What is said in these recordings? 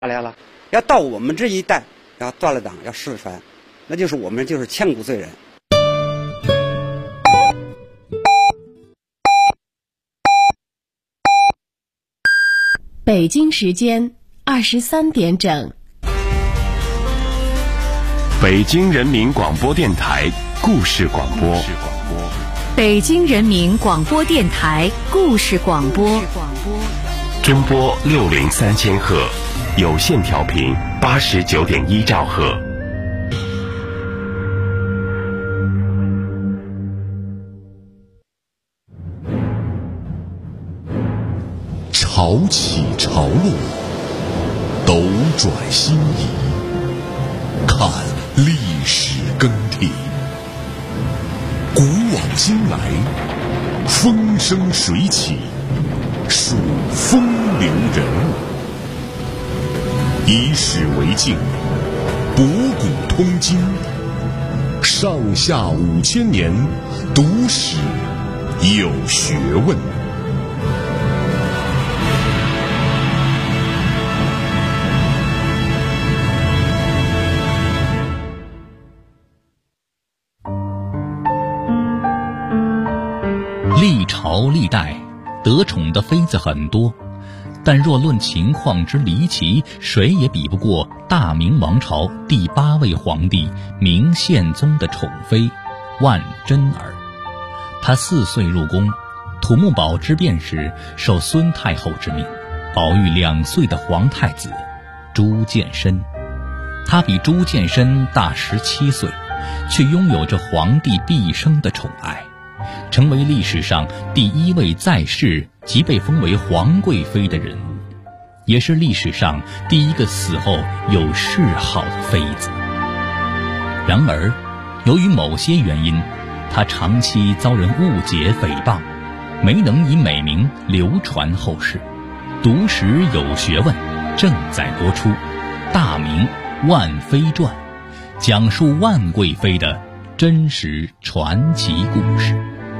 来了，要到我们这一代要断了档，要失了传，那就是我们就是千古罪人。 北京时间23点整。 北京人民广播电台故事广播。 北京人民广播电台故事广播。 中波603千赫，有线调频89.1兆赫。 潮起潮落，斗转星移，看历史更替，古往今来，风生水起，数风流人物。以史为镜，博古通今，上下5000年，读史有学问。 历朝历代得宠的妃子很多，但若论情况之离奇，谁也比不过大明王朝第8位皇帝明宪宗的宠妃万贞儿。她4岁入宫，土木堡之变时受孙太后之命，保育2岁的皇太子朱见深。他比朱见深大17岁，却拥有着皇帝毕生的宠爱，成为历史上第1位在世即被封为皇贵妃的人物，也是历史上第1个死后有谥号的妃子。然而，由于某些原因，她长期遭人误解诽谤，没能以美名流传后世。读史有学问正在播出《大明万妃传》，讲述万贵妃的真实传奇故事。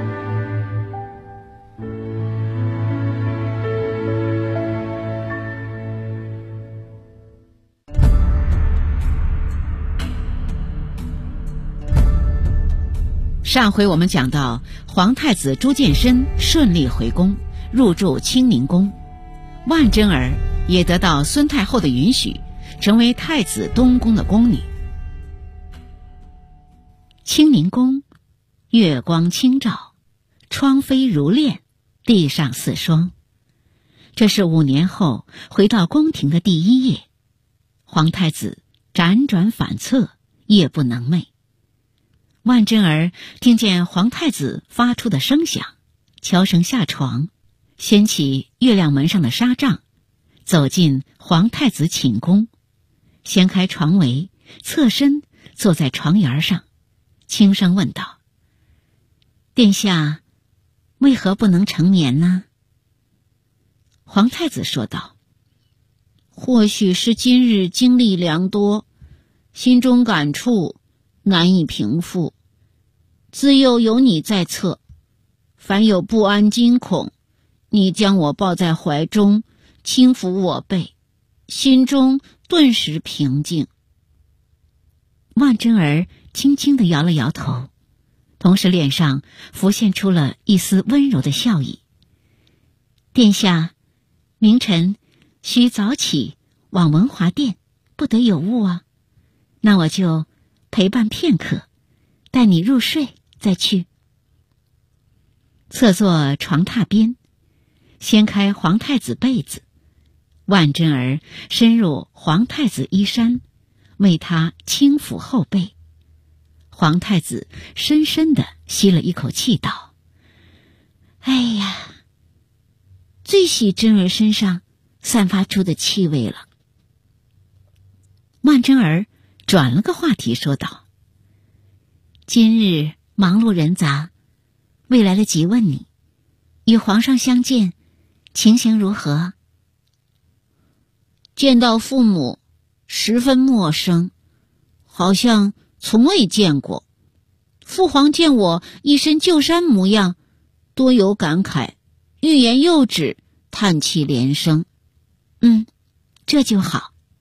上回我们讲到，皇太子朱见深顺利回宫，入住清宁宫，万贞儿也得到孙太后的允许，成为太子东宫的宫女。清宁宫月光清照，窗飞如练，地上似霜。这是5年后回到宫廷的第1夜，皇太子辗转反侧，夜不能寐。万贞儿听见皇太子发出的声响，悄声下床，掀起月亮门上的纱帐，走进皇太子寝宫，掀开床围，侧身坐在床沿上，轻声问道：“殿下，为何不能成眠呢？”皇太子说道：“或许是今日经历良多，心中感触难以平复，自幼有你在侧，凡有不安惊恐，你将我抱在怀中，轻抚我背，心中顿时平静。”万贞儿轻轻地摇了摇头，同时脸上浮现出了一丝温柔的笑意。“殿下，明晨需早起往文华殿，不得有误啊。那我就陪伴片刻，待你入睡再去。”侧坐床榻边，掀开皇太子被子，万贞儿深入皇太子衣衫，为他轻抚后背。皇太子深深地吸了一口气道：“哎呀，最喜贞儿身上散发出的气味了。”万贞儿转了个话题说道：“今日忙碌人杂，未来得及问你，与皇上相见，情形如何？”“见到父母十分陌生，好像从未见过。父皇见我一身旧衫模样，多有感慨，欲言又止，叹气连声。这就好。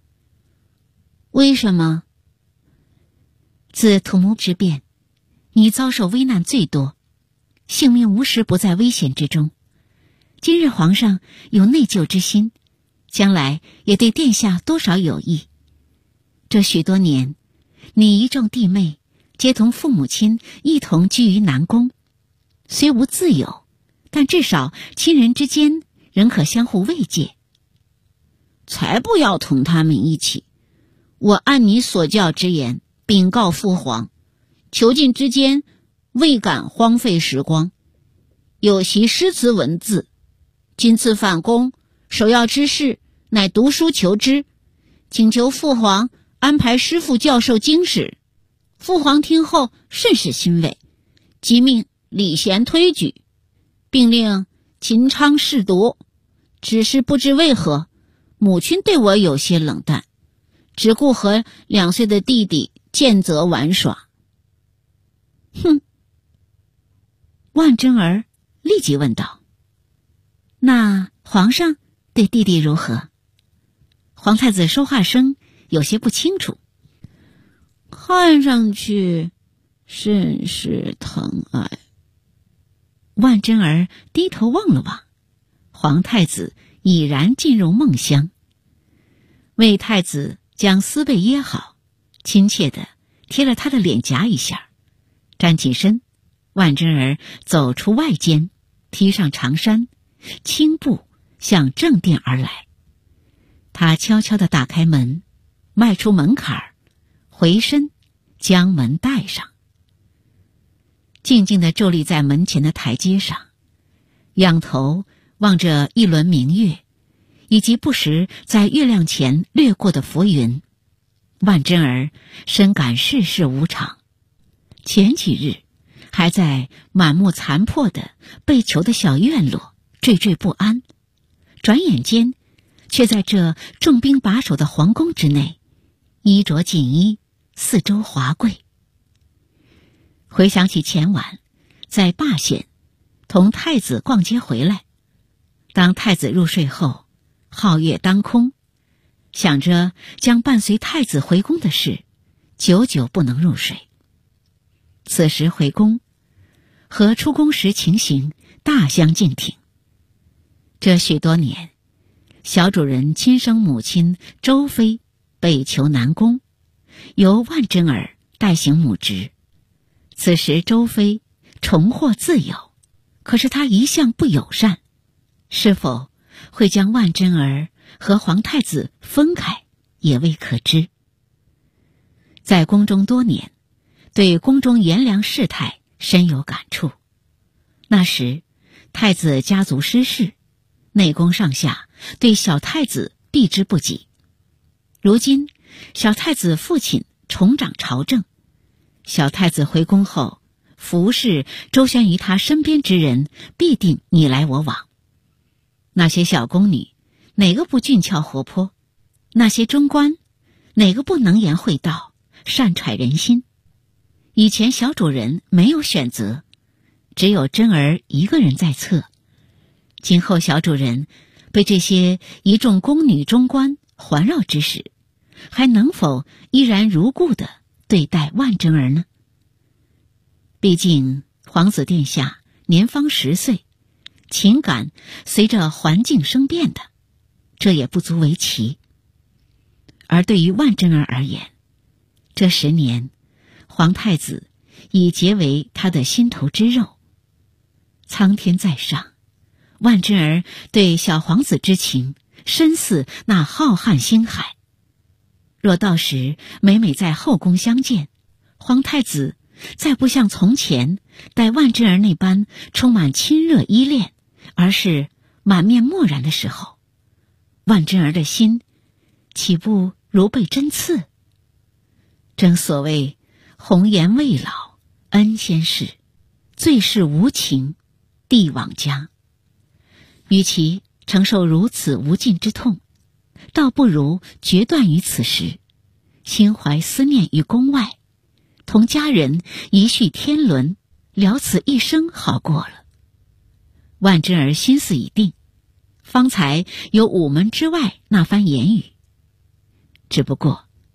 为什么？自土木之变，你遭受危难最多，性命无时不在危险之中。今日皇上有内疚之心，将来也对殿下多少有益。这许多年，你一众弟妹皆同父母亲一同居于南宫，虽无自由，但至少亲人之间仍可相互慰藉。才不要同他们一起！我按你所教之言禀告父皇，囚禁之间未敢荒废时光，有习诗词文字。今次反攻，首要之事乃读书求知，请求父皇安排师傅教授经史。父皇听后甚是欣慰，即命礼贤推举，并令秦昌试读。只是不知为何，母亲对我有些冷淡，只顾和2岁的弟弟见泽玩耍。哼！万贞儿立即问道：那皇上对弟弟如何？皇太子说话声有些不清楚。看上去甚是疼爱。万贞儿低头望了望，皇太子已然进入梦乡。魏太子将丝被掖好，亲切地贴了他的脸颊一下，站起身。万贞儿走出外间，披上长衫，轻步向正殿而来。他悄悄地打开门，迈出门槛儿，回身将门带上，静静地伫立在门前的台阶上，仰头望着一轮明月，以及不时在月亮前掠过的浮云。万贞儿深感世事无常，前几日还在满目残破的被囚的小院落惴惴不安，转眼间却在这重兵把守的皇宫之内，衣着锦衣，四周华贵。回想起前晚在灞县同太子逛街回来，当太子入睡后，皓月当空，想着将伴随太子回宫的事，久久不能入睡。此时回宫，和出宫时情形大相径庭。这许多年，小主人亲生母亲周妃被囚南宫，由万贞儿代行母职。此时周妃重获自由，可是她一向不友善，是否会将万贞儿和皇太子分开，也未可知。在宫中多年，对宫中炎凉世态深有感触。那时太子家族失势，内宫上下对小太子避之不及。如今小太子父亲重掌朝政，小太子回宫后，服侍周旋于他身边之人必定你来我往。那些小宫女哪个不俊俏活泼？那些中官哪个不能言会道，善揣人心？以前小主人没有选择，只有贞儿一个人在侧。今后小主人被这些一众宫女中官环绕之时，还能否依然如故地对待万贞儿呢？毕竟皇子殿下年方10岁，情感随着环境生变的，这也不足为奇。而对于万贞儿而言，这10年，皇太子已结为他的心头之肉。苍天在上，万贞儿对小皇子之情深似那浩瀚星海。若到时每每在后宫相见，皇太子再不像从前待万贞儿那般充满亲热依恋，而是满面漠然的时候，万贞儿的心岂不如被针刺？正所谓红颜未老恩先逝，最是无情帝王家。与其承受如此无尽之痛，倒不如决断于此时，心怀思念于宫外，同家人一续天伦，了此一生好过了。万贞儿心思已定，方才有午门之外那番言语。只不过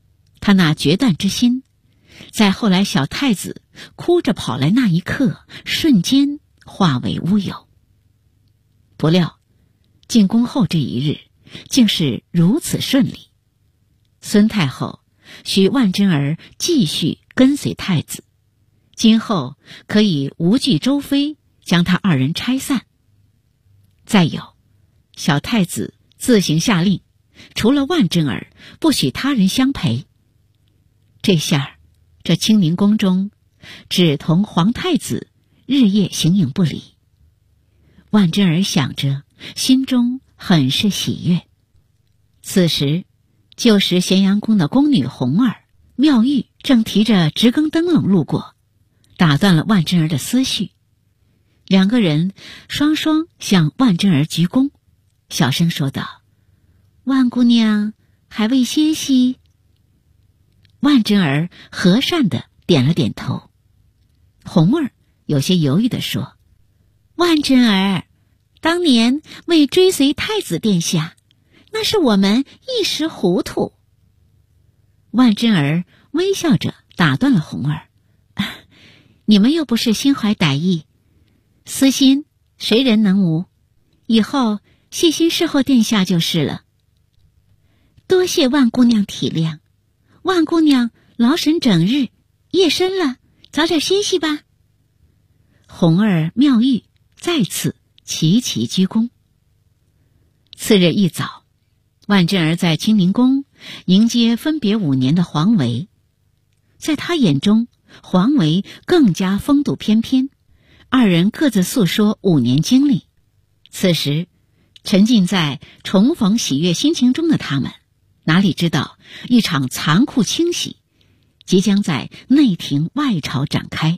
他那决断之心，在后来小太子哭着跑来那一刻，瞬间化为乌有。不料进宫后这一日，竟是如此顺利。孙太后许万贞儿继续跟随太子，今后可以无惧周妃将他二人拆散。再有，小太子自行下令，除了万贞儿，不许他人相陪。这下这清宁宫中只同皇太子日夜形影不离。万贞儿想着，心中很是喜悦。此时旧时咸阳宫的宫女红儿、妙玉正提着直更灯笼路过，打断了万贞儿的思绪。两个人双双向万贞儿鞠躬，小声说道：“万姑娘还未歇息？”万贞儿和善地点了点头。红儿有些犹豫地说：“万贞儿，当年为追随太子殿下，那是我们一时糊涂。”万贞儿微笑着打断了红儿：“你们又不是心怀歹意，私心谁人能无？以后细心侍候殿下就是了。多谢万姑娘体谅，万姑娘劳神整日，夜深了，早点歇息吧。”红儿、妙玉再次齐齐鞠躬。次日一早，万贞儿在清宁宫迎接分别5年的黄维。在他眼中，黄维更加风度翩翩，二人各自诉说5年经历。此时沉浸在重逢喜悦心情中的他们，哪里知道一场残酷清洗即将在内廷外朝展开。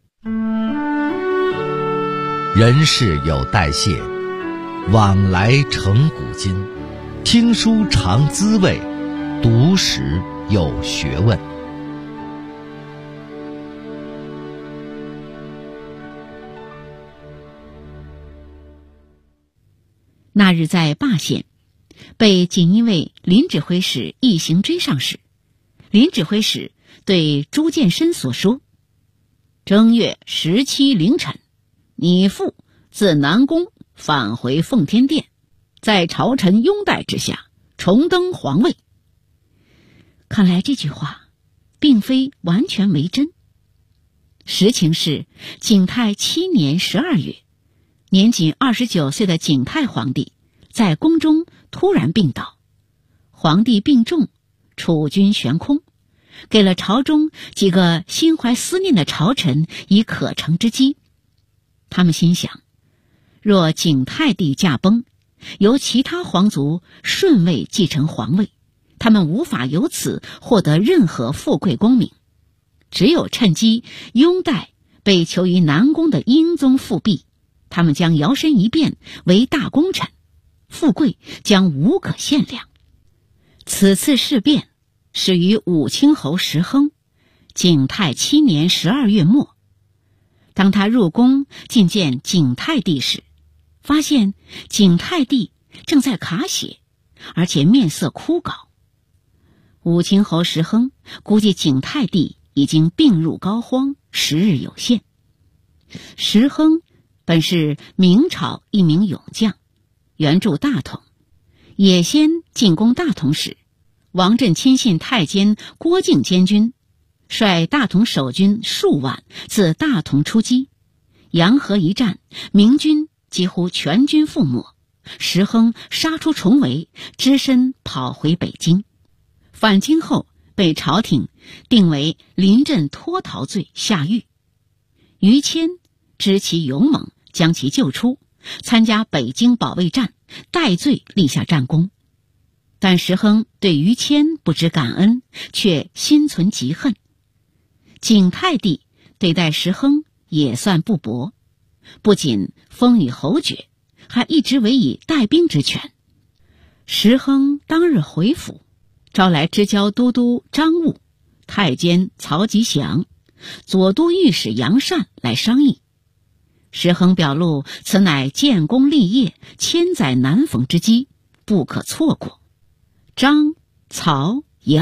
人事有代谢，往来成古今。听书尝滋味，读史有学问。 那日在霸县，被锦衣卫林指挥使一行追上时，林指挥使对朱见深所说：“正月17凌晨，你父自南宫返回奉天殿，在朝臣拥戴之下重登皇位。”看来这句话并非完全为真。实情是景泰7年12月，年仅29岁的景泰皇帝在宫中突然病倒。皇帝病重，储君悬空，给了朝中几个心怀思念的朝臣以可乘之机。他们心想，若景泰帝驾崩，由其他皇族顺位继承皇位，他们无法由此获得任何富贵功名，只有趁机拥戴被囚于南宫的英宗复辟，他们将摇身一变为大功臣，富贵将无可限量。此次事变始于武清侯石亨，景泰7年12月末。当他入宫觐见景泰帝时，发现景泰帝正在卡血，而且面色枯槁。武清侯石亨估计景泰帝已经病入膏肓，时日有限。石亨本是明朝一名勇将，原驻大同。也先进攻大同时，王振亲信太监郭靖监军，率大同守军数万自大同出击。洋河一战，明军几乎全军覆没，石亨杀出重围，只身跑回北京。返京后被朝廷定为临阵脱逃罪下狱。于谦知其勇猛，将其救出，参加北京保卫战，戴罪立下战功。但石亨对于谦不知感恩，却心存嫉恨。景泰帝对待石亨也算不薄，不仅封予侯爵，还一直委以带兵之权。石亨当日回府，招来知交都督张务、太监曹吉祥、左都御史杨善来商议。石亨表露此乃建功立业、千载难逢之机，不可错过。张、曹、杨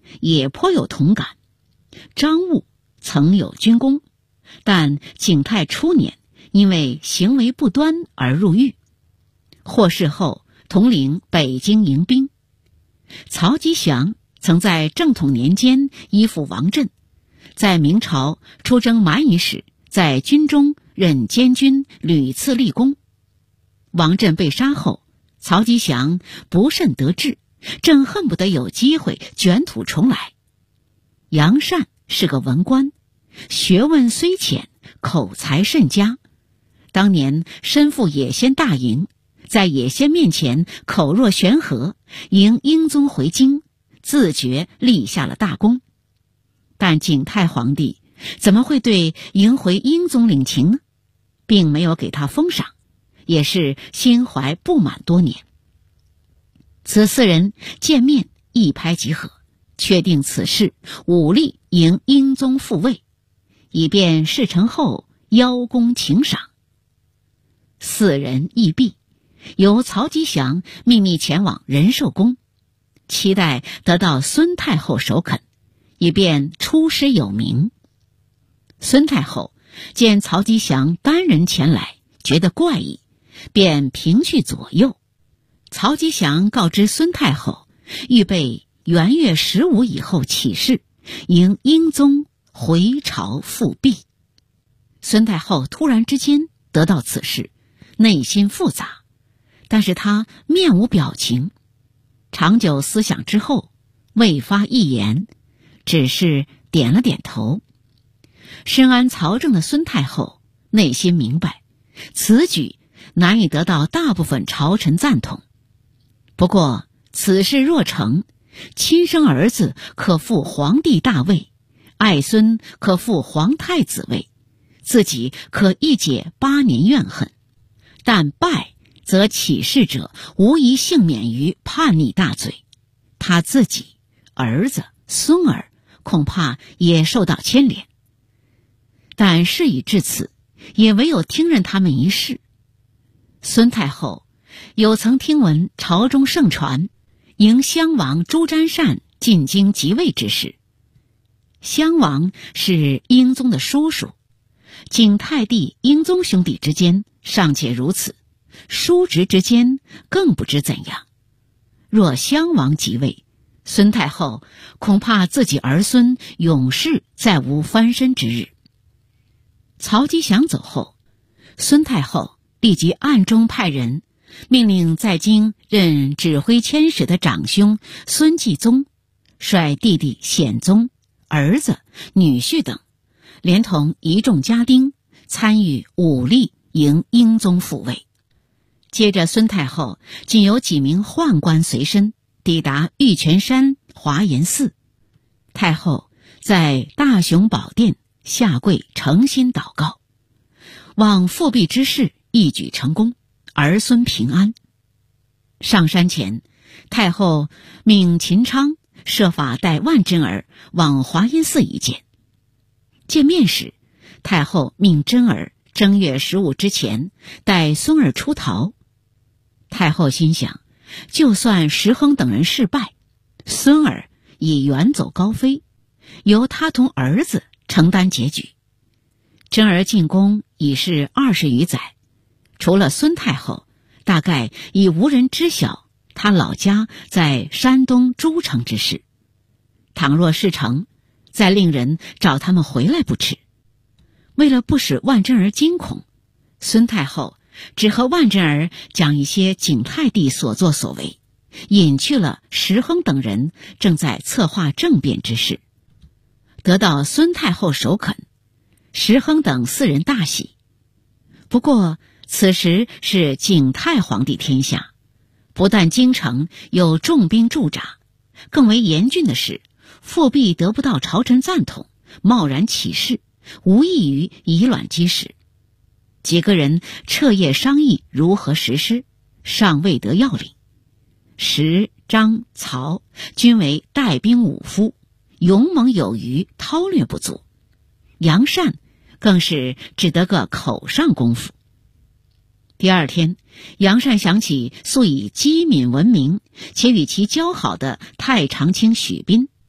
也颇有同感。张务曾有军功，但景泰初年因为行为不端而入狱，获释后统领北京迎兵。曹吉祥曾在正统年间依附王振，在明朝出征蛮夷时，在军中任监军，屡次立功。王振被杀后，曹吉祥不甚得志，正恨不得有机会卷土重来。杨善是个文官，学问虽浅，口才甚佳。当年身负野仙大营，在野仙面前口若悬河，迎英宗回京，自觉立下了大功。但景泰皇帝怎么会对迎回英宗领情呢？并没有给他封赏，也是心怀不满多年。此四人见面一拍即合，确定此事，武力迎英宗复位，以便事成后邀功请赏。四人议毕，由曹吉祥秘密前往仁寿宫，期待得到孙太后首肯，以便出师有名。孙太后见曹吉祥单人前来，觉得怪异，便凭去左右。曹吉祥告知孙太后，预备元月15以后起事，迎英宗回朝复辟。孙太后突然之间得到此事，内心复杂，但是她面无表情，长久思想之后未发一言，只是点了点头。深谙朝政的孙太后内心明白，此举难以得到大部分朝臣赞同。不过此事若成，亲生儿子可复皇帝大位，爱孙可复皇太子位，自己可一解8年怨恨。但败则起事者无疑幸免于叛逆大罪，他自己、儿子、孙儿恐怕也受到牵连。但事已至此，也唯有听任他们一试。孙太后有曾听闻朝中盛传迎襄王朱瞻善进京即位之事。襄王是英宗的叔叔，景泰帝英宗兄弟之间尚且如此，叔侄之间更不知怎样。若襄王即位，孙太后恐怕自己儿孙永世再无翻身之日。曹吉祥走后，孙太后立即暗中派人命令在京任指挥佥使的长兄孙继宗，率弟弟显宗、儿子、女婿等，连同一众家丁参与武力迎英宗复位。接着孙太后仅有几名宦官随身，抵达玉泉山华严寺。太后在大雄宝殿下跪诚心祷告，望复辟之事一举成功，儿孙平安。上山前，太后命秦昌设法带万贞儿往华严寺一见。见面时，太后命贞儿正月15之前带孙儿出逃。太后心想，就算石亨等人失败，孙儿已远走高飞，由他同儿子承担结局。贞儿进宫已是20余载，除了孙太后，大概已无人知晓他老家在山东诸城之事。倘若事成，再令人找他们回来不迟。为了不使万贞儿惊恐，孙太后只和万贞儿讲一些景泰帝所作所为，隐去了石亨等人正在策划政变之事。得到孙太后首肯，石亨等4人大喜。不过此时是景泰皇帝天下，不但京城有重兵驻扎，更为严峻的是复辟得不到朝臣赞同，贸然起事，无异于以卵击石。几个人彻夜商议如何实施，尚未得要领。石、张、曹均为带兵武夫，勇猛有余，韬略不足。杨善更是只得个口上功夫。第二天，杨善想起素以机敏闻名且与其交好的太常卿许斌，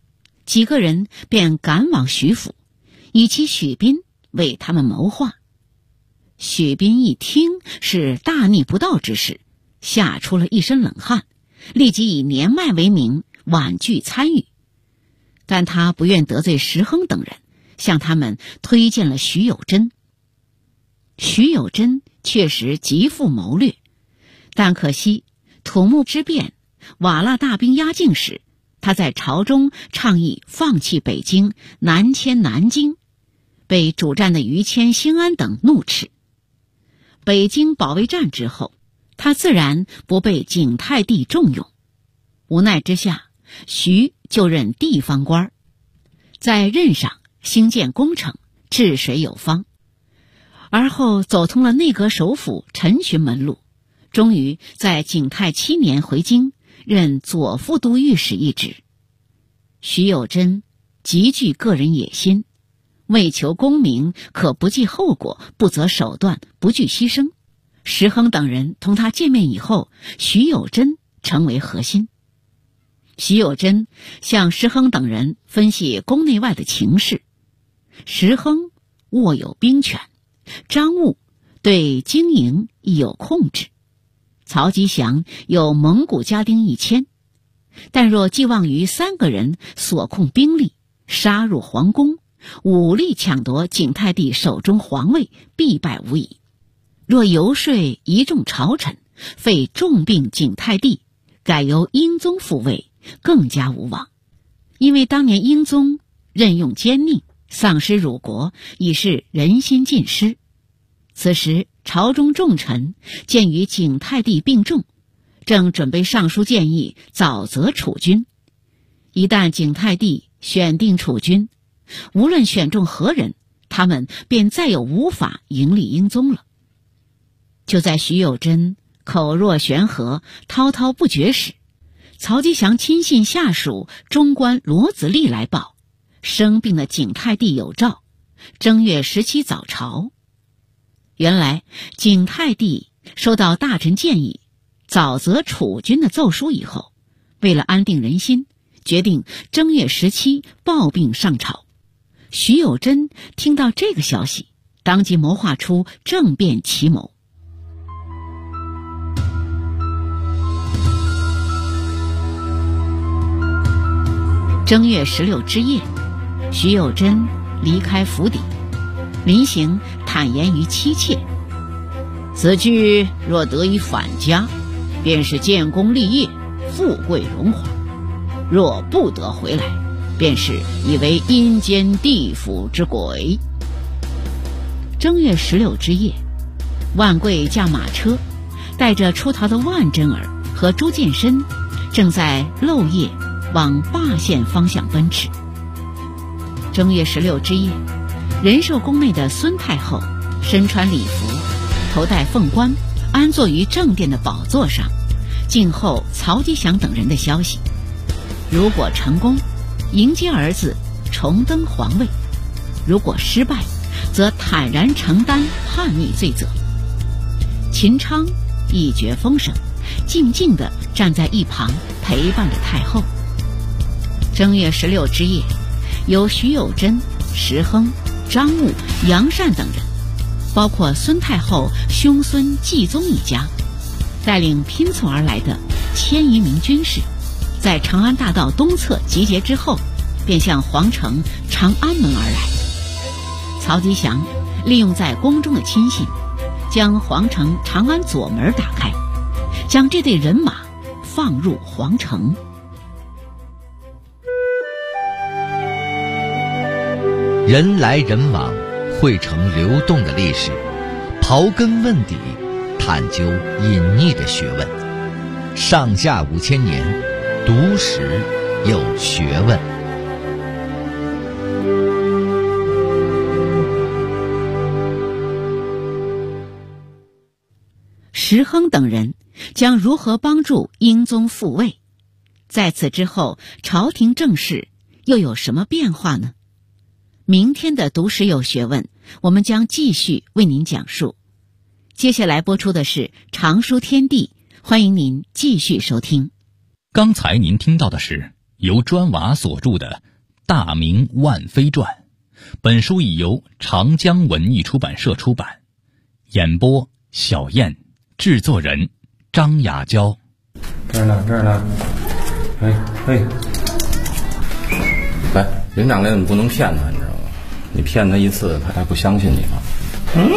几个人便赶往徐府，以其许斌为他们谋划。许斌一听是大逆不道之事，吓出了一身冷汗，立即以年迈为名婉拒参与。但他不愿得罪石亨等人，向他们推荐了徐有贞。徐有贞确实极富谋略，但可惜土木之变，瓦剌大兵压境时，他在朝中倡议放弃北京，南迁南京，被主战的于谦、兴安等怒斥。北京保卫战之后，他自然不被景泰帝重用，无奈之下，徐就任地方官，在任上兴建工程，治水有方，而后走通了内阁首辅陈询门路，终于在景泰7年回京，任左副都御史一职。徐有贞极具个人野心，为求功名，可不计后果，不择手段，不惧牺牲。石亨等人同他见面以后，徐有贞成为核心。徐有贞向石亨等人分析宫内外的情势，石亨握有兵权，张务对经营亦有控制，曹吉祥有蒙古家丁1000，但若寄望于3个人所控兵力，杀入皇宫，武力抢夺景泰帝手中皇位，必败无疑。若游说一众朝臣，废重病景泰帝，改由英宗复位，更加无望。因为当年英宗任用奸佞，丧失辱国，已是人心尽失。此时朝中重臣鉴于景泰帝病重，正准备上书建议早择储君。一旦景泰帝选定储君，无论选中何人，他们便再有无法迎立英宗了。就在徐有贞口若悬河、滔滔不绝时，曹吉祥亲信下属中官罗子立来报，生病的景泰帝有诏，正月17早朝。原来景泰帝收到大臣建议早择储君的奏书以后，为了安定人心，决定正月17抱病上朝。徐有贞听到这个消息，当即谋划出政变奇谋。正月16之夜，徐有贞离开府邸，临行坦言于妻妾：此去若得以返家，便是建功立业，富贵荣华；若不得回来，便是以为阴间地府之鬼。正月16之夜，万贵驾马车，带着出逃的万贞儿和朱见深，正在漏夜往霸县方向奔驰。正月16之夜，仁寿宫内的孙太后身穿礼服，头戴凤冠，安坐于正殿的宝座上，静候曹吉祥等人的消息。如果成功，迎接儿子重登皇位；如果失败，则坦然承担叛逆罪责。秦昌一绝风声，静静地站在一旁陪伴着太后。正月16之夜，由徐有贞、石亨、张务、杨善等人，包括孙太后兄孙继宗一家，带领拼凑而来的1000余名军士，在长安大道东侧集结之后，便向皇城长安门而来。曹吉祥利用在宫中的亲信，将皇城长安左门打开，将这队人马放入皇城。 人来人往，汇成流动的历史，刨根问底，探究隐匿的学问。上下5000年，读史有学问。 石亨等人将如何帮助英宗复位？在此之后，朝廷政事又有什么变化呢？明天的读史有学问，我们将继续为您讲述。接下来播出的是常书天地，欢迎您继续收听。 刚才您听到的是由砖瓦所著的《 大明万妃传》。本书已由长江文艺出版社出版。演播小燕，制作人张雅娇。 这儿呢。哎，来，人长来你不能骗他，你知道吗？你骗他一次，他还不相信你吗？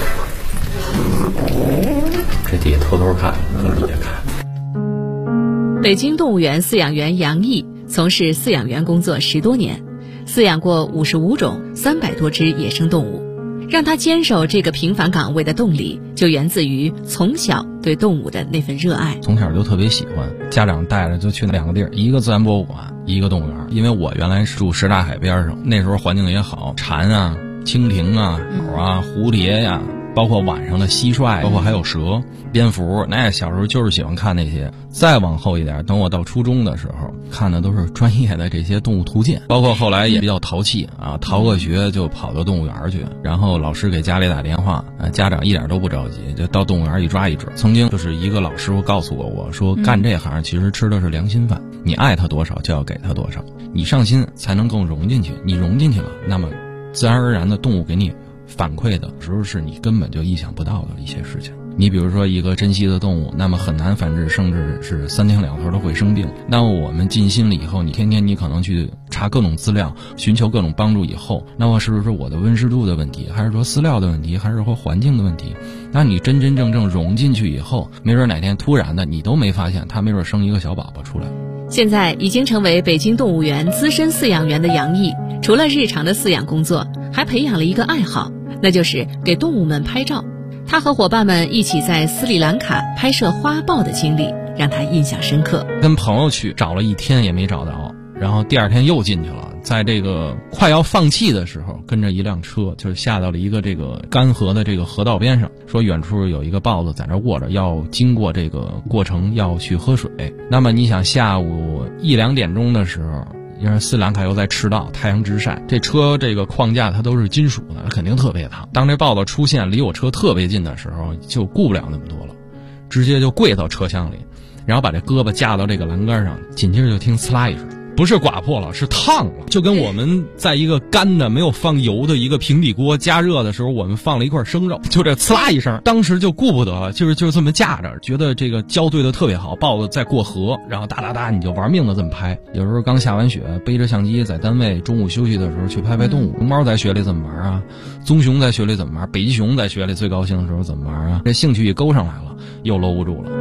这底下偷偷看，从底下看。 北京动物园饲养员杨毅从事饲养员工作10多年，饲养过55种300多只野生动物。让他坚守这个平凡岗位的动力，就源自于从小对动物的那份热爱。 从小就特别喜欢，家长带着就去2个地儿，一个自然博物馆，一个动物园。因为我原来是住什刹海边上，那时候环境也好，蝉啊、蜻蜓啊、鸟啊、蝴蝶呀，包括晚上的蟋蟀，包括还有蛇、蝙蝠，那小时候就是喜欢看那些。再往后一点，等我到初中的时候，看的都是专业的这些动物图鉴，包括后来也比较淘气啊，逃个学就跑到动物园去，然后老师给家里打电话，家长一点都不着急，就到动物园一抓一只。曾经就是一个老师傅告诉我说干这行其实吃的是良心饭，你爱他多少就要给他多少，你上心才能更融进去，你融进去了，那么自然而然的动物给你反馈的时候是你根本就意想不到的一些事情。你比如说一个珍稀的动物，那么很难繁殖，甚至是3天2头都会生病。那么我们尽心了以后，你天天你可能去查各种资料，寻求各种帮助以后，那么是不是我的温湿度的问题，还是说饲料的问题，还是说环境的问题？那你真真正正融进去以后，没准哪天突然的你都没发现，它没准生一个小宝宝出来。 现在已经成为北京动物园资深饲养员的杨毅，除了日常的饲养工作，还培养了一个爱好，那就是给动物们拍照。他和伙伴们一起在斯里兰卡拍摄花豹的经历让他印象深刻。 跟朋友去找了1天也没找到，然后第2天又进去了，在这个快要放弃的时候，跟着一辆车就是下到了一个这个干涸的这个河道边上，说远处有一个豹子在那卧着，要经过这个过程要去喝水。那么你想下午1、2点钟的时候，因为斯里兰卡又在赤道，太阳直晒，这车这个框架它都是金属的，肯定特别烫。当这豹子出现离我车特别近的时候，就顾不了那么多了，直接就跪到车厢里，然后把这胳膊架到这个栏杆上，紧接着就听呲啦一声，不是刮破了，是烫了，就跟我们在一个干的没有放油的一个平底锅加热的时候，我们放了一块生肉，就这呲啦一声，当时就顾不得了，就是这么架着，觉得这个交对的特别好，豹子在过河，然后哒哒哒你就玩命的这么拍。有时候刚下完雪，背着相机在单位中午休息的时候去拍拍动物，熊猫在雪里怎么玩啊，棕熊在雪里怎么玩，北极熊在雪里最高兴的时候怎么玩啊，这兴趣一勾上来了，又搂不住了。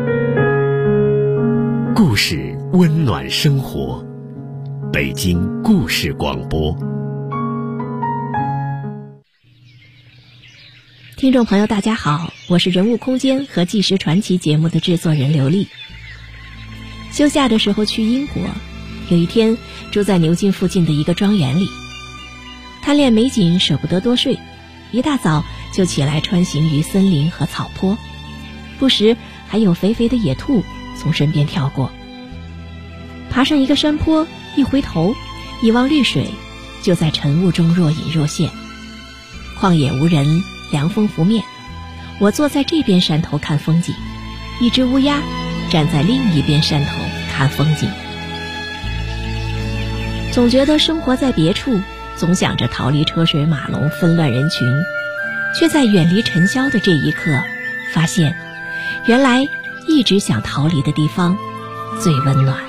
故事温暖生活，北京故事广播。 听众朋友大家好，我是人物空间和纪实传奇节目的制作人刘丽。休假的时候去英国，有一天住在牛津附近的一个庄园里，贪恋美景舍不得多睡，一大早就起来穿行于森林和草坡，不时还有肥肥的野兔从身边跳过。爬上一个山坡，一回头一望绿水，就在晨雾中若隐若现。旷野无人，凉风拂面，我坐在这边山头看风景，一只乌鸦站在另一边山头看风景。总觉得生活在别处，总想着逃离车水马龙纷乱人群，却在远离尘嚣的这一刻发现，原来一直想逃离的地方最温暖。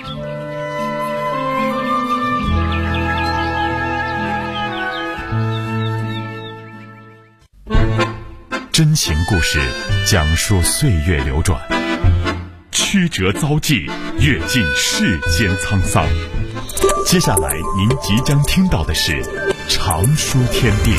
真情故事讲述岁月流转，曲折遭际，阅尽世间沧桑。接下来您即将听到的是常书天地。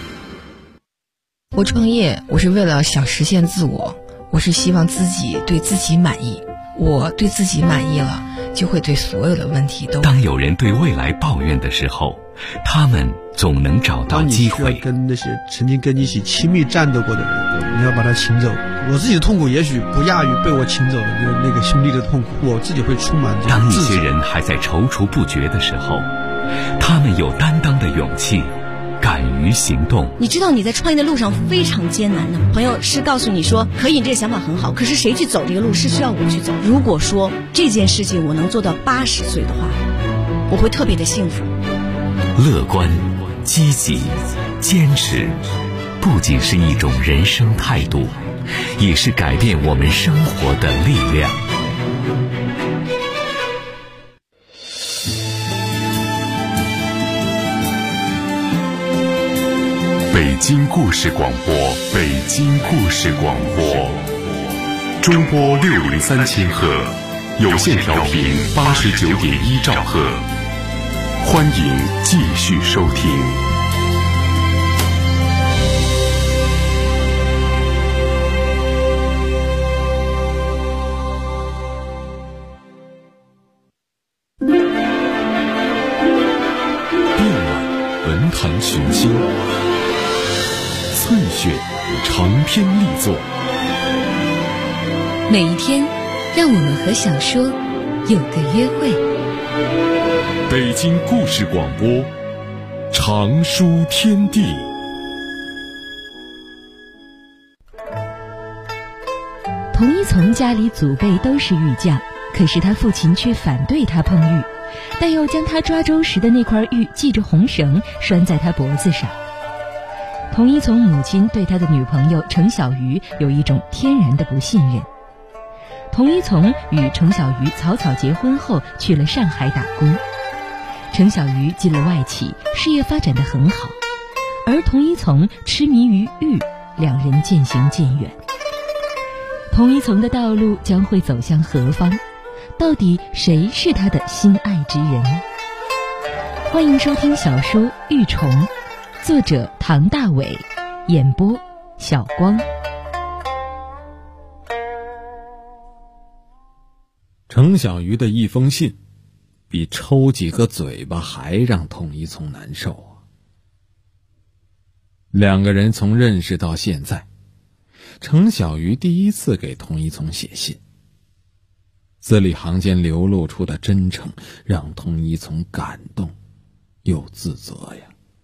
我创业，我是为了想实现自我，我是希望自己对自己满意，我对自己满意了，就会对所有的问题都。 当有人对未来抱怨的时候，他们总能找到机会。 当你需要跟那些曾经跟你一起亲密战斗过的人，你要把他请走。我自己的痛苦也许不亚于被我请走的那个兄弟的痛苦，我自己会充满这种自责。 当一些人还在踌躇不决的时候，他们有担当的勇气，敢于行动。 你知道你在创业的路上非常艰难的，朋友是告诉你说可以，这个想法很好，可是谁去走这个路是需要我去走。如果说这件事情我能做到80岁的话，我会特别的幸福。 乐观、积极、坚持，不仅是一种人生态度，也是改变我们生活的力量。 北京故事广播，北京故事广播，中波603千赫，有线调频89.1兆赫，欢迎继续收听。 遍览文坛群星，翠选长篇力作。 每一天，让我们和小说有个约会。 北京故事广播，长书天地。 童一从家里祖辈都是玉匠，可是他父亲却反对他碰玉，但又将他抓周时的那块玉系着红绳拴在他脖子上。童一从母亲对他的女朋友程小鱼有一种天然的不信任。童一从与程小鱼草草结婚后去了上海打工，程小鱼进了外企，事业发展得很好，而童一从痴迷于玉，两人渐行渐远。童一从的道路将会走向何方？到底谁是他的心爱之人？欢迎收听小说《玉虫》，作者唐大伟，演播小光。 程小鱼的一封信，比抽几个嘴巴还让童一从难受啊。两个人从认识到现在，程小鱼第一次给童一从写信，字里行间流露出的真诚，让童一从感动又自责呀。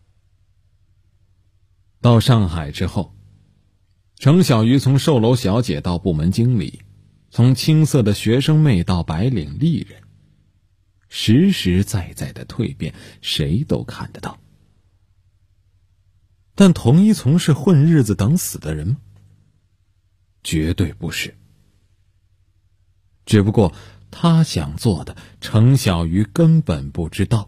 到上海之后，程小鱼从售楼小姐到部门经理，从青涩的学生妹到白领丽人，实实在在的蜕变，谁都看得到。但童一从是混日子等死的人吗？绝对不是。只不过他想做的，程小鱼根本不知道，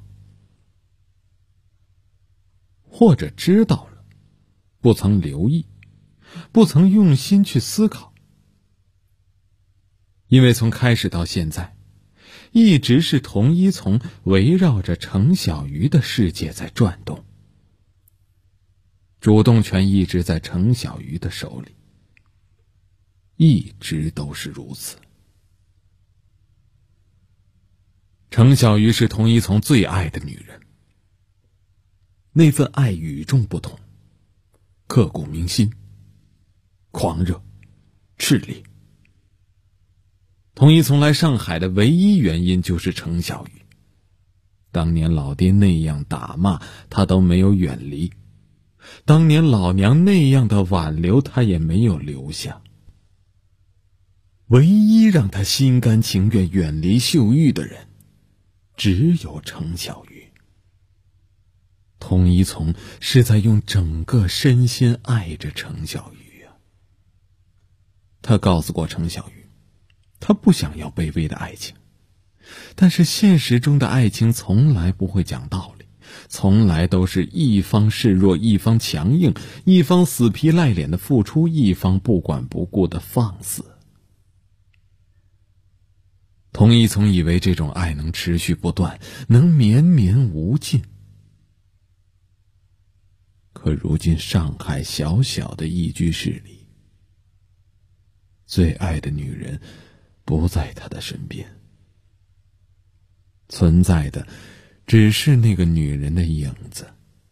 或者知道了，不曾留意，不曾用心去思考。因为从开始到现在，一直是童一从围绕着程小鱼的世界在转动，主动权一直在程小鱼的手里，一直都是如此。程小鱼是童一从最爱的女人，那份爱与众不同，刻骨铭心，狂热，炽烈。童一从来上海的唯一原因就是程小鱼，当年老爹那样打骂他都没有远离，当年老娘那样的挽留他也没有留下。唯一让他心甘情愿远离秀玉的人，只有程小鱼。童一从是在用整个身心爱着程小鱼啊。他告诉过程小鱼，他不想要卑微的爱情，但是现实中的爱情从来不会讲道理，从来都是一方示弱，一方强硬，一方死皮赖脸的付出，一方不管不顾的放肆。童一从以为这种爱能持续不断，能绵绵无尽，可如今上海小小的一居室里，最爱的女人不在他的身边，存在的只是那个女人的影子。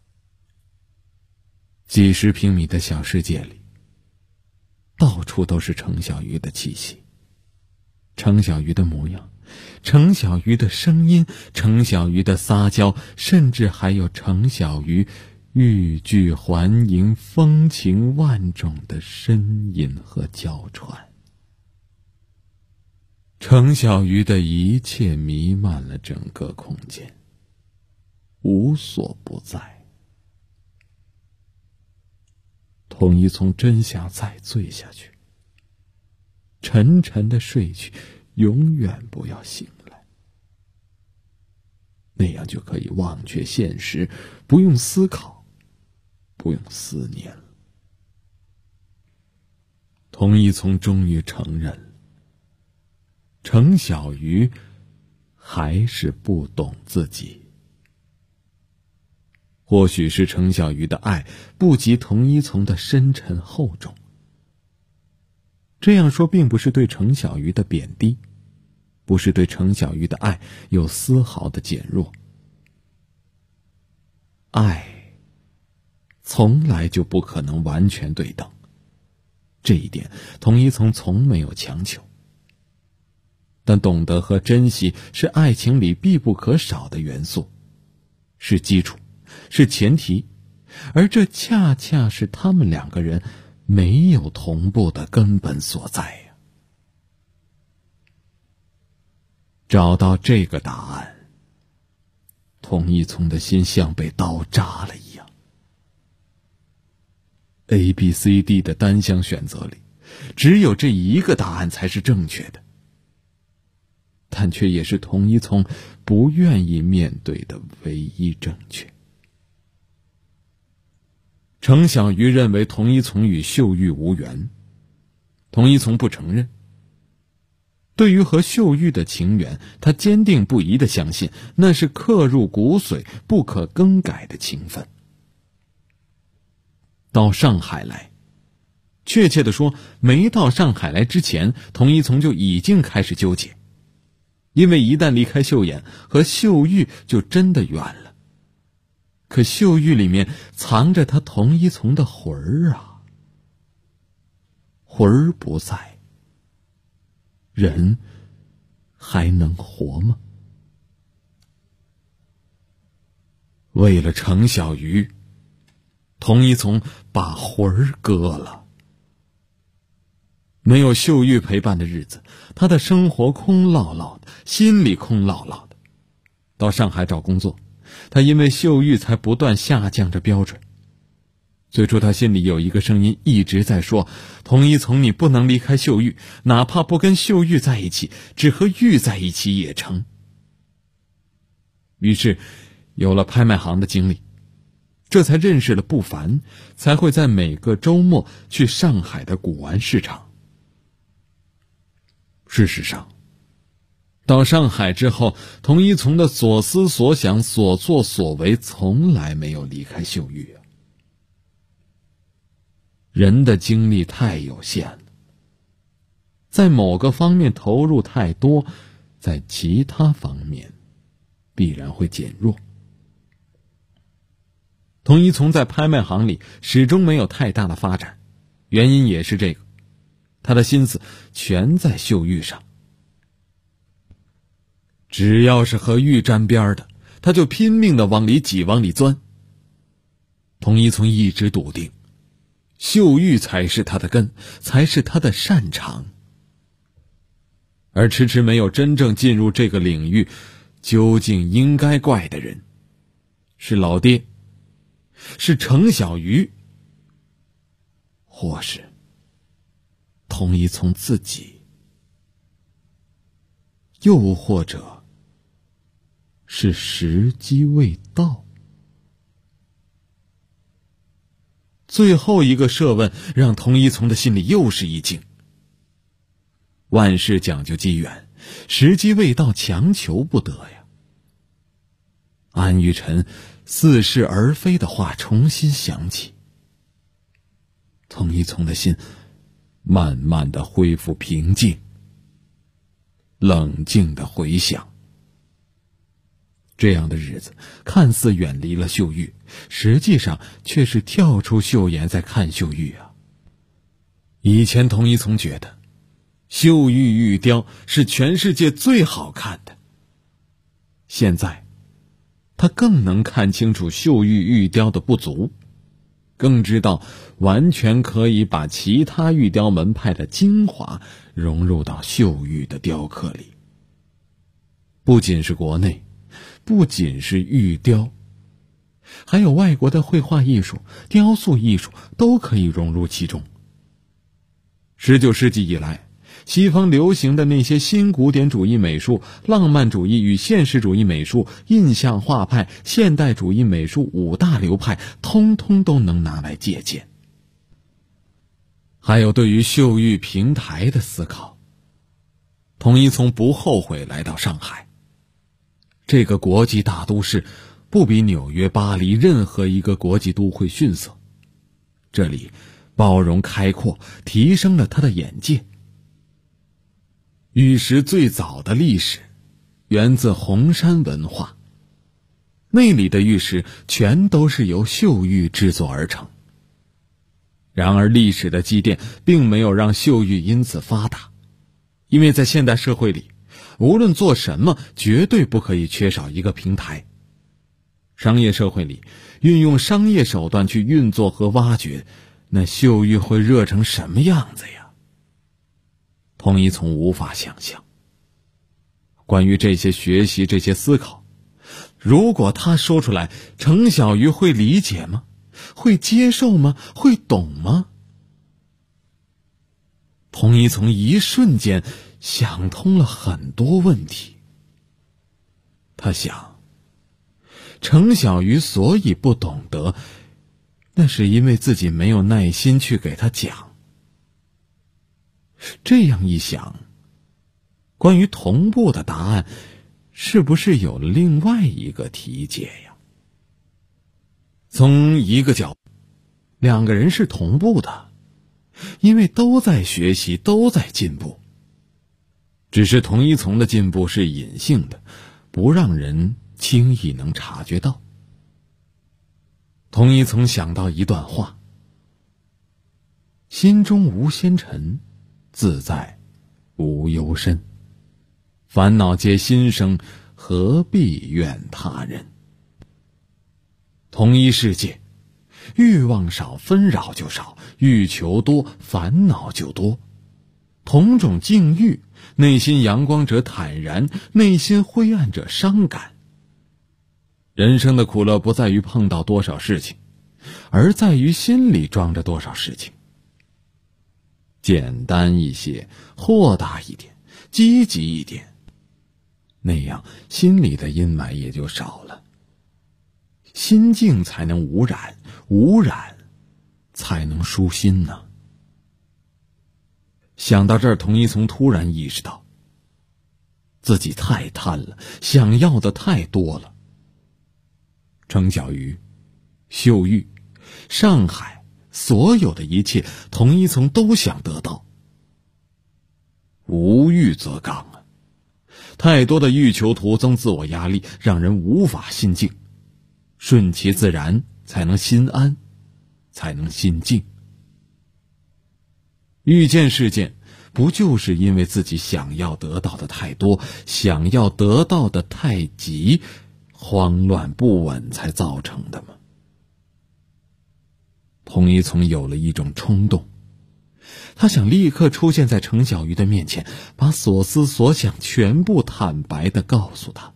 几十平米的小世界里，到处都是程小鱼的气息，程小鱼的模样，程小鱼的声音，程小鱼的撒娇，甚至还有程小鱼欲拒还迎、风情万种的呻吟和娇喘。程小鱼的一切弥漫了整个空间， 无所不在。童一从真想再醉下去，沉沉的睡去，永远不要醒来，那样就可以忘却现实，不用思考，不用思念了。童一从终于承认了，程小鱼还是不懂自己。或许是程小鱼的爱不及童一从的深沉厚重。这样说并不是对程小鱼的贬低，不是对程小鱼的爱有丝毫的减弱。爱从来就不可能完全对等，这一点童一从没有强求。但懂得和珍惜是爱情里必不可少的元素，是基础，是前提，而这恰恰是他们两个人没有同步的根本所在呀。找到这个答案，童一从的心像被刀扎了一样。A、B、C、D 的单项选择里，只有这一个答案才是正确的，但却也是童一从不愿意面对的唯一正确。程小鱼认为童一从与秀玉无缘，童一从不承认。对于和秀玉的情缘，他坚定不移地相信那是刻入骨髓不可更改的情分。到上海来，确切地说，没到上海来之前，童一从就已经开始纠结，因为一旦离开秀妍，和秀玉就真的远了。可秀玉里面藏着他童一从的魂儿啊，魂儿不在，人还能活吗？为了程小鱼，童一从把魂儿割了。没有秀玉陪伴的日子，他的生活空落落的，心里空落落的。到上海找工作，他因为秀玉才不断下降着标准。最初他心里有一个声音一直在说，童一从你不能离开秀玉，哪怕不跟秀玉在一起，只和玉在一起也成。于是有了拍卖行的经历，这才认识了不凡，才会在每个周末去上海的古玩市场。事实上，到上海之后，童一从的所思所想、所作所为从来没有离开秀玉啊。人的精力太有限了，在某个方面投入太多，在其他方面必然会减弱。童一从在拍卖行里始终没有太大的发展，原因也是这个，他的心思全在秀玉上。只要是和玉沾边的，他就拼命地往里挤，往里钻。童一从一直笃定，秀玉才是他的根，才是他的擅长。而迟迟没有真正进入这个领域，究竟应该怪的人，是老爹，是程小鱼，或是童一从自己，又或者是时机未到。最后一个设问让童一从的心里又是一惊。万事讲究机缘，时机未到强求不得呀。安于晨似是而非的话重新响起，童一从的心慢慢的恢复平静，冷静的回想。这样的日子看似远离了秀玉，实际上却是跳出秀妍在看秀玉啊。以前童一从觉得秀玉玉雕是全世界最好看的，现在他更能看清楚秀玉玉雕的不足，更知道完全可以把其他玉雕门派的精华融入到秀玉的雕刻里。不仅是国内，不仅是玉雕， 还有外国的绘画艺术、雕塑艺术都可以融入其中。19世纪以来，西方流行的那些新古典主义美术、浪漫主义与现实主义美术、印象画派、现代主义美术5大流派，通通都能拿来借鉴。还有对于秀玉平台的思考，统一从不后悔来到上海。这个国际大都市不比纽约、巴黎任何一个国际都会逊色，这里包容开阔，提升了他的眼界。玉石最早的历史源自红山文化，那里的玉石全都是由秀玉制作而成。然而历史的积淀并没有让秀玉因此发达，因为在现代社会里，无论做什么绝对不可以缺少一个平台。商业社会里运用商业手段去运作和挖掘，那秀玉会热成什么样子呀？统一从无法想象。关于这些学习，这些思考，如果他说出来，程小鱼会理解吗？会接受吗？会懂吗？统一从一瞬间想通了很多问题。他想，程小鱼所以不懂得，那是因为自己没有耐心去给他讲。这样一想，关于同步的答案是不是有了另外一个题解呀？从一个角度，两个人是同步的，因为都在学习，都在进步。只是同一从的进步是隐性的，不让人轻易能察觉到。同一从想到一段话：心中无纤尘，自在无忧身。烦恼皆心生，何必怨他人？同一世界，欲望少，纷扰就少；欲求多，烦恼就多。同种境遇，内心阳光者坦然，内心灰暗者伤感。人生的苦乐不在于碰到多少事情，而在于心里装着多少事情。简单一些，豁达一点，积极一点，那样心里的阴霾也就少了，心境才能无染，无染才能舒心呢。想到这儿，童一从突然意识到，自己太贪了，想要的太多了。程小鱼、秀玉、上海，所有的一切，童一从都想得到。无欲则刚啊！太多的欲求徒增自我压力，让人无法心静。顺其自然，才能心安，才能心静。遇见事件，不就是因为自己想要得到的太多，想要得到的太急，慌乱不稳才造成的吗？童一从有了一种冲动，他想立刻出现在程小鱼的面前，把所思所想全部坦白地告诉他。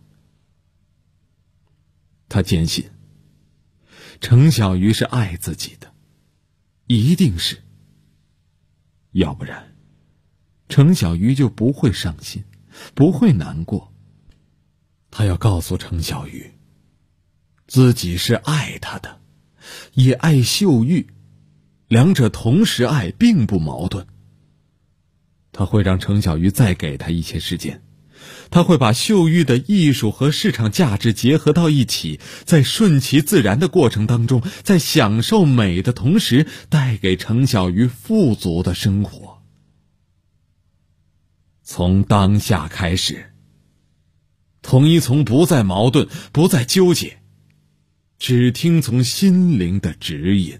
他坚信程小鱼是爱自己的，一定是，要不然程小鱼就不会伤心，不会难过。他要告诉程小鱼，自己是爱他的，也爱秀玉，两者同时爱并不矛盾。他会让程小鱼再给他一些时间，他会把秀玉的艺术和市场价值结合到一起，在顺其自然的过程当中，在享受美的同时，带给程小鱼富足的生活。从当下开始，童一从不再矛盾，不再纠结，只听从心灵的指引。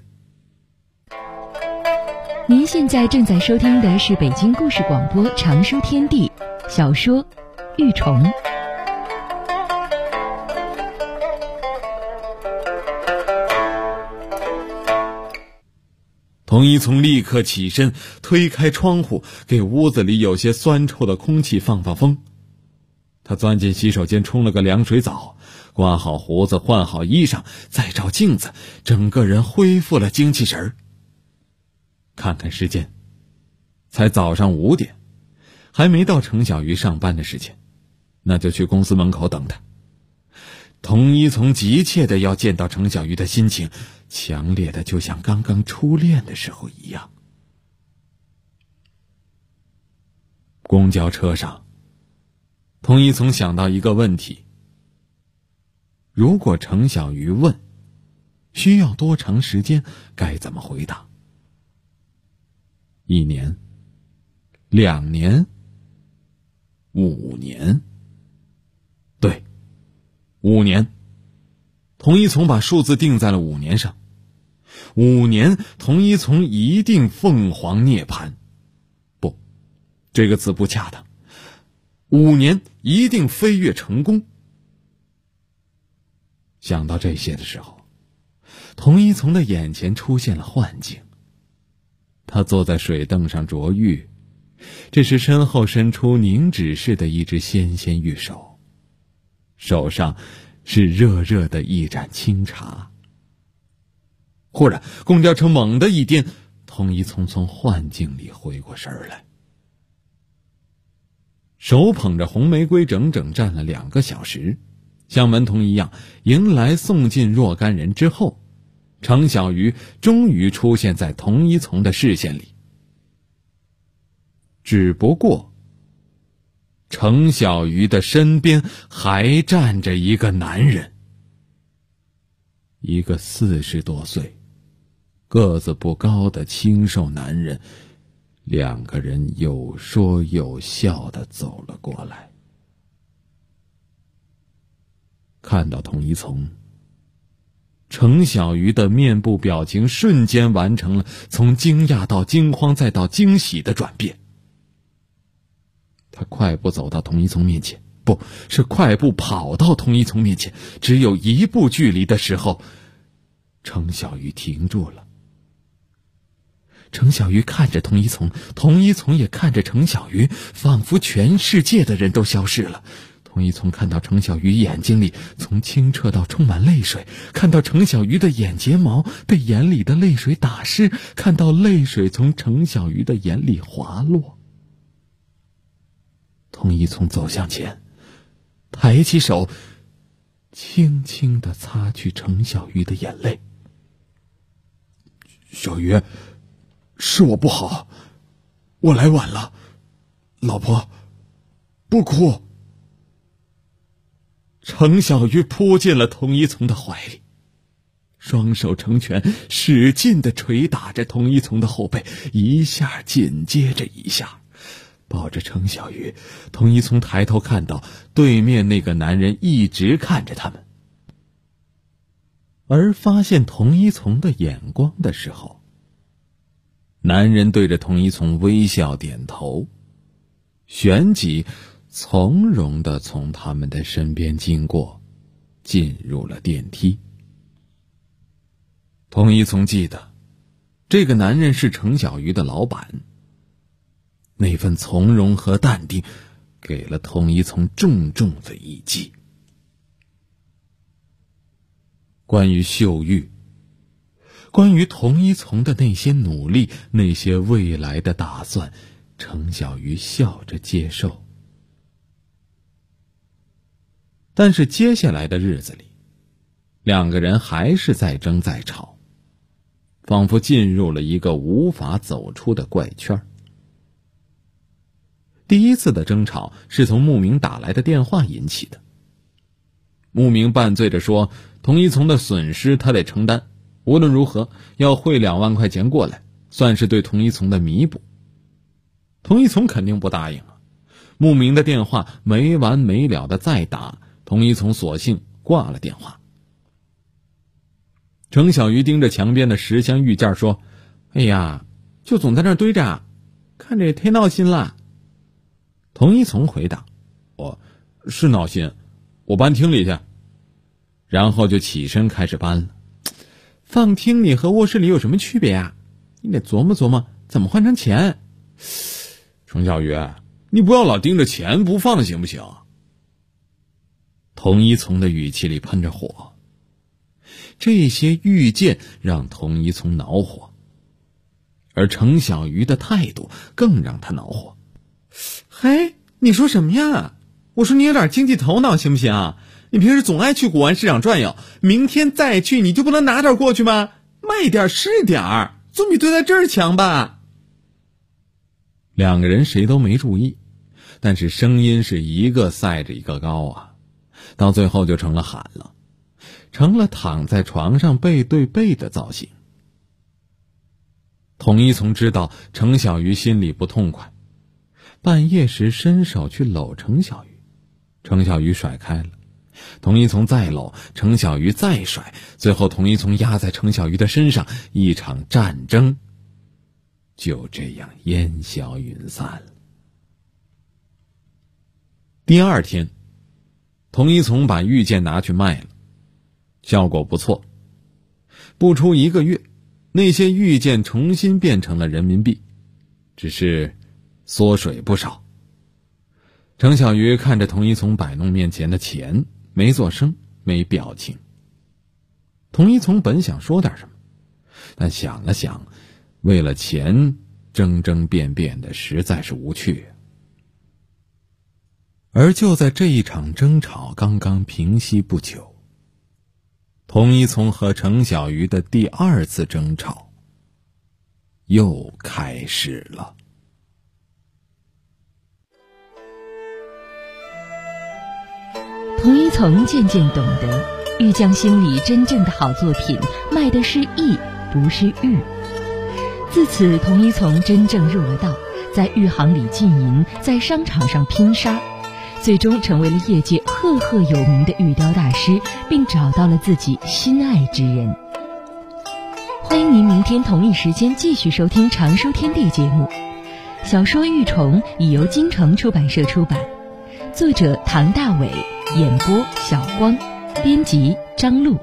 您现在正在收听的是北京故事广播长书天地小说《玉虫》。 童一从立刻起身，推开窗户，给屋子里有些酸臭的空气放放风。他钻进洗手间冲了个凉水澡， 刮好胡子，换好衣裳，再照镜子，整个人恢复了精气神儿。看看时间，才早上5点，还没到程小鱼上班的时间，那就去公司门口等他。童一从急切的要见到程小鱼的心情，强烈的就像刚刚初恋的时候一样。公交车上，童一从想到一个问题：如果程小鱼问需要多长时间，该怎么回答？1年、2年、5年？对，5年。童一从把数字定在了5年上。5年，童一从一定凤凰涅槃。不，这个词不恰当。5年一定飞跃成功。想到这些的时候，童一从的眼前出现了幻境。他坐在水凳上琢玉，这时身后伸出凝脂似的一只纤纤玉手，手上是热热的一盏清茶。忽然公交车猛地一颠，童一从幻境里回过神来，手捧着红玫瑰整整站了2个小时，像门童一样迎来送进若干人之后，程小鱼终于出现在童一从的视线里。只不过程小鱼的身边还站着一个男人，一个40多岁个子不高的清瘦男人。2个人有说有笑地走了过来。看到童一从，程小鱼的面部表情瞬间完成了从惊讶到惊慌再到惊喜的转变。他快步走到童一从面前，不是快步跑到童一从面前，只有1步距离的时候，程小鱼停住了。程小鱼看着童一从，童一从也看着程小鱼，仿佛全世界的人都消失了。童一从看到程小鱼眼睛里从清澈到充满泪水，看到程小鱼的眼睫毛被眼里的泪水打湿，看到泪水从程小鱼的眼里滑落。童一从走向前，抬起手，轻轻地擦去程小鱼的眼泪。小鱼，是我不好，我来晚了，老婆，不哭。程小鱼扑进了童一从的怀里，双手成拳，使劲地捶打着童一从的后背，一下紧接着一下。抱着程小鱼，童一从抬头看到对面那个男人一直看着他们，而发现童一从的眼光的时候，男人对着童一从微笑点头，旋即从容地从他们的身边经过，进入了电梯。童一从记得，这个男人是程小鱼的老板。那份从容和淡定，给了童一从重重的一击。关于秀玉，关于童一从的那些努力，那些未来的打算，程小鱼笑着接受。但是接下来的日子里，2个人还是在争在吵，仿佛进入了一个无法走出的怪圈。第一次的争吵是从牧明打来的电话引起的。牧明半醉着说，童一从的损失他得承担，无论如何要汇2万块钱过来，算是对童一从的弥补。童一从肯定不答应啊。牧明的电话没完没了的再打，童一从索性挂了电话。程小鱼盯着墙边的10箱玉件说，哎呀，就总在那儿堆着，看着也忒闹心了。童一从回答，我是闹心，我搬厅里去。然后就起身开始搬了。放厅里和卧室里有什么区别啊？你得琢磨琢磨怎么换成钱。程小鱼，你不要老盯着钱不放行不行？ 童一从的语气里喷着火。这些预见让童一从恼火，而程小鱼的态度更让他恼火。 嘿，你说什么呀？我说你有点经济头脑行不行？你平时总爱去古玩市场转悠，明天再去你就不能拿点过去吗？卖点是点，总比堆在这儿强吧。 两个人谁都没注意，但是声音是一个赛着一个高啊，到最后就成了喊了，成了躺在床上背对背的造型。童一从知道程小鱼心里不痛快，半夜时伸手去搂程小鱼，程小鱼甩开了，童一从再搂，程小鱼再甩，最后童一从压在程小鱼的身上，一场战争就这样烟消云散了。第二天，童一从把玉剑拿去卖了，效果不错。不出1个月，那些玉剑重新变成了人民币，只是缩水不少。程小鱼看着童一从摆弄面前的钱，没作声，没表情。童一从本想说点什么，但想了想，为了钱争争辩辩的实在是无趣。而就在这一场争吵刚刚平息不久，童一从和程小鱼的第2次争吵又开始了。 童一从渐渐懂得，玉匠心里真正的好作品卖的是艺，不是玉。自此，童一从真正入了道，在玉行里浸淫，在商场上拼杀，最终成为了业界赫赫有名的玉雕大师，并找到了自己心爱之人。欢迎您明天同一时间继续收听常书天地节目。小说《玉虫》已由京城出版社出版，作者唐大伟，演播小光，编辑张璐。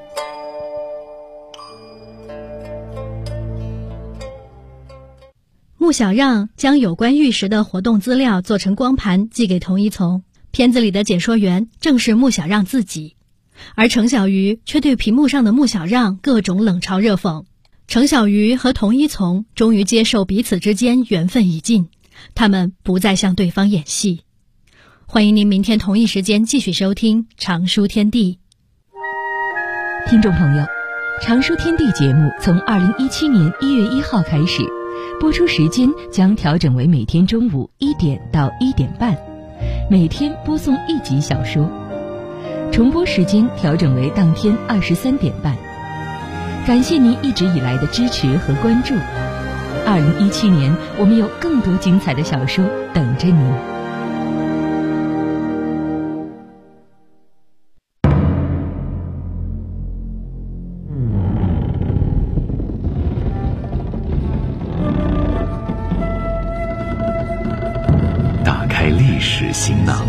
穆小让将有关玉石的活动资料做成光盘寄给童一从，片子里的解说员正是穆小让自己，而程小鱼却对屏幕上的穆小让各种冷嘲热讽。程小鱼和童一从终于接受彼此之间缘分已尽，他们不再向对方演戏。欢迎您明天同一时间继续收听常书天地。 听众朋友，常书天地节目从2017年1月1号开始，播出时间将调整为每天中午1点到1点半，每天播送1集小说，重播时间调整为当天23点半。感谢您一直以来的支持和关注。2017年，我们有更多精彩的小说等着您。 打开历史行囊，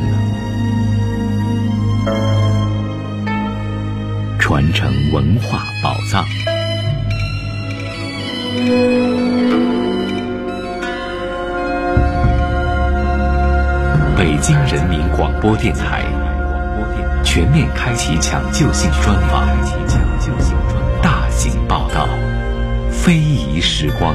传承文化宝藏。北京人民广播电台全面开启抢救性专访，大型报道，非遗时光。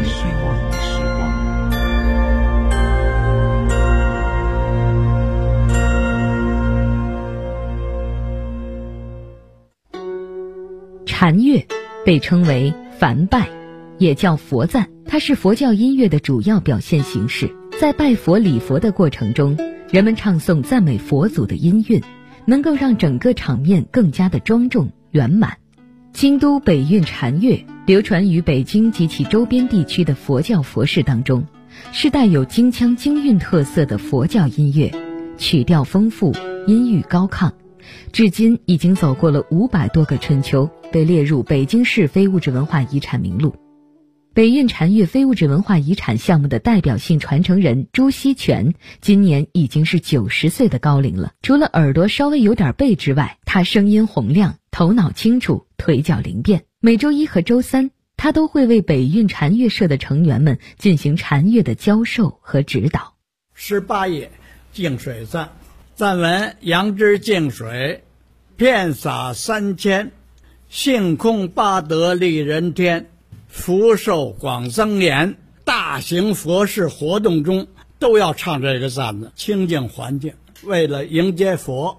禅乐被称为梵拜，也叫佛赞，它是佛教音乐的主要表现形式。在拜佛礼佛的过程中，人们唱诵赞美佛祖的音韵，能够让整个场面更加的庄重圆满。京都北韵禅乐流传于北京及其周边地区的佛教佛事当中，是带有京腔京韵特色的佛教音乐，曲调丰富，音域高亢，至今已经走过了500多个春秋，被列入北京市非物质文化遗产名录。北韵禅乐非物质文化遗产项目的代表性传承人朱锡全今年已经是90岁的高龄了。除了耳朵稍微有点背之外，他声音洪亮，头脑清楚，腿脚灵便。每周1和周3，他都会为北韵禅乐社的成员们进行禅乐的教授和指导。 18页净水赞，赞文杨枝净水， 遍洒三千，性空八德利人天，福寿广增延。大型佛事活动中都要唱这个赞子，清净环境，为了迎接佛。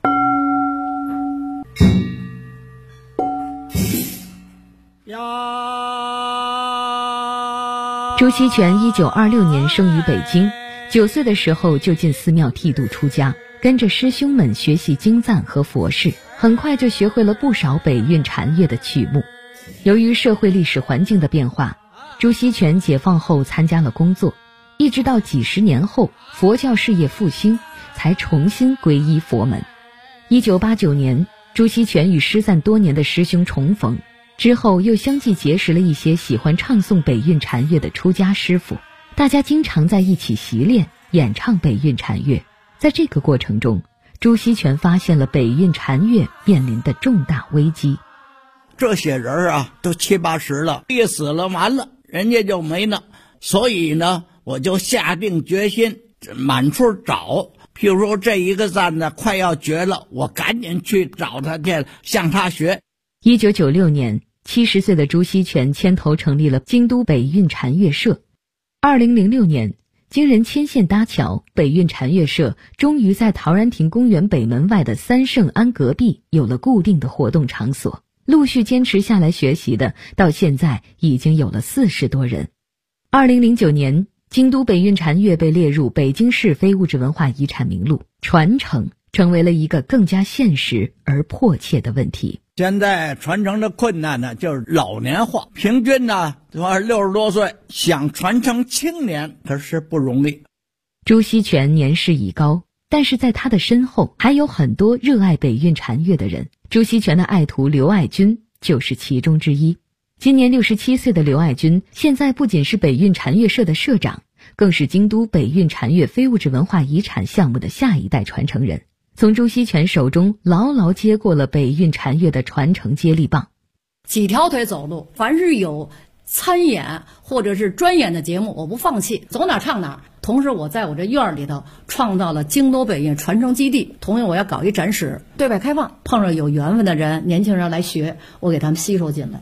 朱锡全1926年生于北京，9岁的时候就进寺庙剃度出家，跟着师兄们学习经赞和佛事，很快就学会了不少北韵禅乐的曲目。由于社会历史环境的变化，朱锡全解放后参加了工作，一直到几十年后佛教事业复兴，才重新皈依佛门。1989年，朱锡全与失散多年的师兄重逢，之后又相继结识了一些喜欢唱诵北韵禅乐的出家师傅，大家经常在一起习练演唱北韵禅乐。在这个过程中，朱锡全发现了北韵禅乐面临的重大危机。 这些人啊都70、80了，一死了完了，人家就没了。所以呢，我就下定决心满处找，譬如说这一个赞呢快要绝了，我赶紧去找他去，向他学。 1996年，70岁的朱锡全牵头成立了京都北韵禅乐社。2006年，经人牵线搭桥，北韵禅乐社终于在陶然亭公园北门外的三圣庵隔壁有了固定的活动场所。陆续坚持下来学习的，到现在已经有了40多人。2009年，京都北韵禅乐被列入北京市非物质文化遗产名录，传承成为了一个更加现实而迫切的问题。 现在传承的困难呢，就是老年化，平均呢60多岁，想传承青年可是不容易。 朱锡全年事已高，但是在他的身后还有很多热爱北韵禅乐的人。朱锡全的爱徒刘爱军就是其中之一。今年67岁的刘爱军，现在不仅是北韵禅乐社的社长，更是京都北韵禅乐非物质文化遗产项目的下一代传承人，从朱锡全手中牢牢接过了北韵禅乐的传承接力棒。 几条腿走路，凡是有参演或者是专演的节目，我不放弃，走哪唱哪。同时我在我这院里头创造了京都北韵传承基地，同样我要搞一展示，对外开放，碰上有缘分的人，年轻人来学，我给他们吸收进来。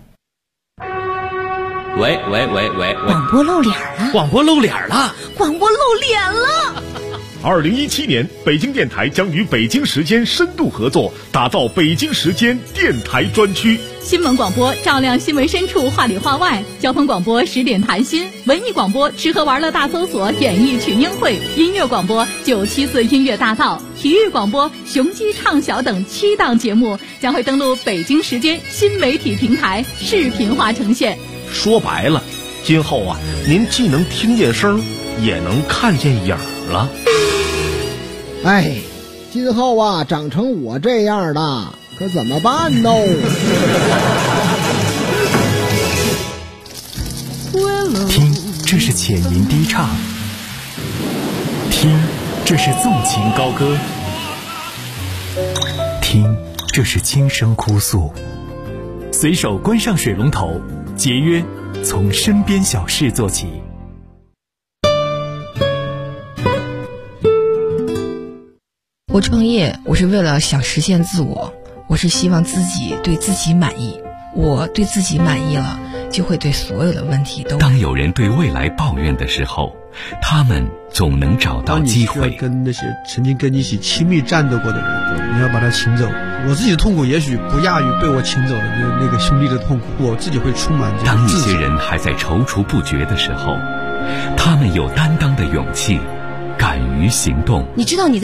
喂， 广播露脸了！ 广播露脸了！ 广播露脸了 ！2017年，北京电台将与北京时间深度合作，打造北京时间电台专区。 新闻广播照亮新闻深处，话里话外；交通广播10点谈心；文艺广播吃喝玩乐大搜索，演艺群英会；音乐广播974音乐大道；体育广播雄鸡唱晓等7档节目将会登陆北京时间新媒体平台，视频化呈现。 说白了，今后啊，您既能听见声，也能看见影了。 哎，今后啊，长成我这样的，可怎么办呢？ 听，这是浅吟低唱；听，这是纵情高歌；听，这是轻声哭诉。随手关上水龙头，节约从身边小事做起。 我创业，我是为了想实现自我，我是希望自己对自己满意。我对自己满意了，就会对所有的问题都。 当有人对未来抱怨的时候，他们总能找到机会。 当你需要跟那些曾经跟你一起亲密战斗过的人，你要把他请走。我自己的痛苦也许不亚于被我请走的那个兄弟的痛苦，我自己会充满这个当一些人还在踌躇不决的时候，他们有担当的勇气，敢于行动。 你知道你在